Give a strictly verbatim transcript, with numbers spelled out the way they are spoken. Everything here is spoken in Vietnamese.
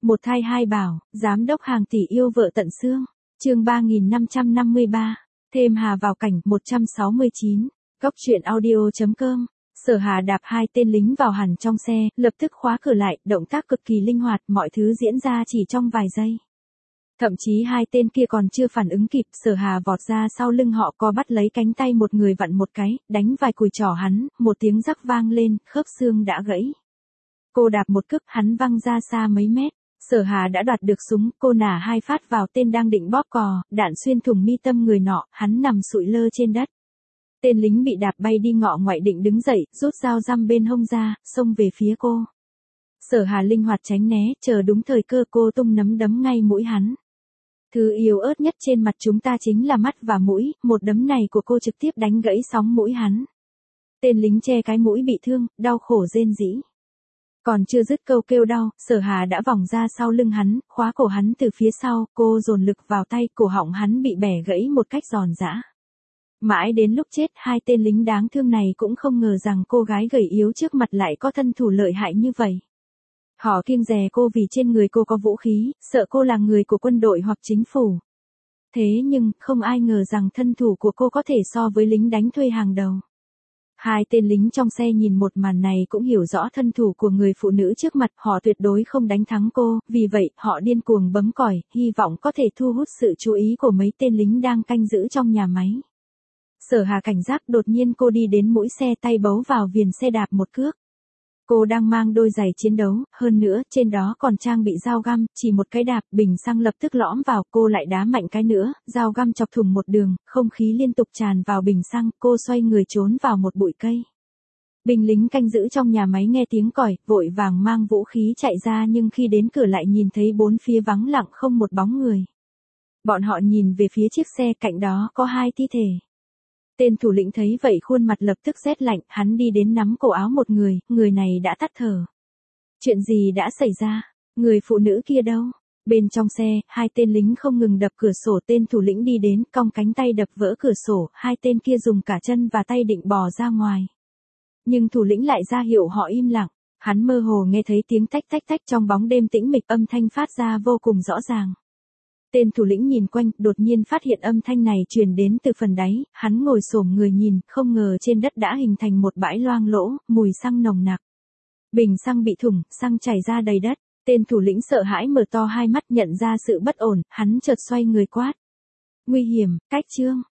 Một thai hai bảo, giám đốc hàng tỷ yêu vợ tận xương. Chương ba nghìn năm trăm năm mươi ba. Thêm Hà vào cảnh một trăm sáu mươi chín. Góc truyện audio chấm com. Sở Hà đạp hai tên lính vào hẳn trong xe, lập tức khóa cửa lại, động tác cực kỳ linh hoạt, mọi thứ diễn ra chỉ trong vài giây. Thậm chí hai tên kia còn chưa phản ứng kịp, Sở Hà vọt ra sau lưng họ, co bắt lấy cánh tay một người vặn một cái, đánh vài cùi trỏ hắn, một tiếng rắc vang lên, khớp xương đã gãy. Cô đạp một cước, hắn văng ra xa mấy mét. Sở Hà đã đoạt được súng, cô nả hai phát vào tên đang định bóp cò, đạn xuyên thủng mi tâm người nọ, hắn nằm sụi lơ trên đất. Tên lính bị đạp bay đi ngọ ngoại định đứng dậy, rút dao răm bên hông ra, xông về phía cô. Sở Hà linh hoạt tránh né, chờ đúng thời cơ cô tung nắm đấm ngay mũi hắn. Thứ yếu ớt nhất trên mặt chúng ta chính là mắt và mũi, một đấm này của cô trực tiếp đánh gãy sóng mũi hắn. Tên lính che cái mũi bị thương, đau khổ rên rỉ. Còn chưa dứt câu kêu đau, Sở Hà đã vòng ra sau lưng hắn, khóa cổ hắn từ phía sau, cô dồn lực vào tay, cổ họng hắn bị bẻ gãy một cách giòn giã. Mãi đến lúc chết, hai tên lính đáng thương này cũng không ngờ rằng cô gái gầy yếu trước mặt lại có thân thủ lợi hại như vậy. Họ kiêng dè cô vì trên người cô có vũ khí, sợ cô là người của quân đội hoặc chính phủ. Thế nhưng, không ai ngờ rằng thân thủ của cô có thể so với lính đánh thuê hàng đầu. Hai tên lính trong xe nhìn một màn này cũng hiểu rõ thân thủ của người phụ nữ trước mặt, họ tuyệt đối không đánh thắng cô, vì vậy, họ điên cuồng bấm còi, hy vọng có thể thu hút sự chú ý của mấy tên lính đang canh giữ trong nhà máy. Sở Hà cảnh giác, đột nhiên cô đi đến mũi xe, tay bấu vào viền xe đạp một cước. Cô đang mang đôi giày chiến đấu, hơn nữa, trên đó còn trang bị dao găm, chỉ một cái đạp, bình xăng lập tức lõm vào, cô lại đá mạnh cái nữa, dao găm chọc thủng một đường, không khí liên tục tràn vào bình xăng, cô xoay người trốn vào một bụi cây. Binh lính canh giữ trong nhà máy nghe tiếng còi, vội vàng mang vũ khí chạy ra, nhưng khi đến cửa lại nhìn thấy bốn phía vắng lặng không một bóng người. Bọn họ nhìn về phía chiếc xe, cạnh đó có hai thi thể. Tên thủ lĩnh thấy vậy khuôn mặt lập tức rét lạnh, hắn đi đến nắm cổ áo một người, người này đã tắt thở. Chuyện gì đã xảy ra? Người phụ nữ kia đâu? Bên trong xe, hai tên lính không ngừng đập cửa sổ, tên thủ lĩnh đi đến, cong cánh tay đập vỡ cửa sổ, hai tên kia dùng cả chân và tay định bò ra ngoài. Nhưng thủ lĩnh lại ra hiệu họ im lặng, hắn mơ hồ nghe thấy tiếng tách tách tách trong bóng đêm tĩnh mịch, âm thanh phát ra vô cùng rõ ràng. Tên thủ lĩnh nhìn quanh, đột nhiên phát hiện âm thanh này truyền đến từ phần đáy, hắn ngồi xổm người nhìn, không ngờ trên đất đã hình thành một bãi loang lỗ, mùi xăng nồng nặc. Bình xăng bị thủng, xăng chảy ra đầy đất, tên thủ lĩnh sợ hãi mở to hai mắt nhận ra sự bất ổn, hắn chợt xoay người quát. Nguy hiểm, cách trương,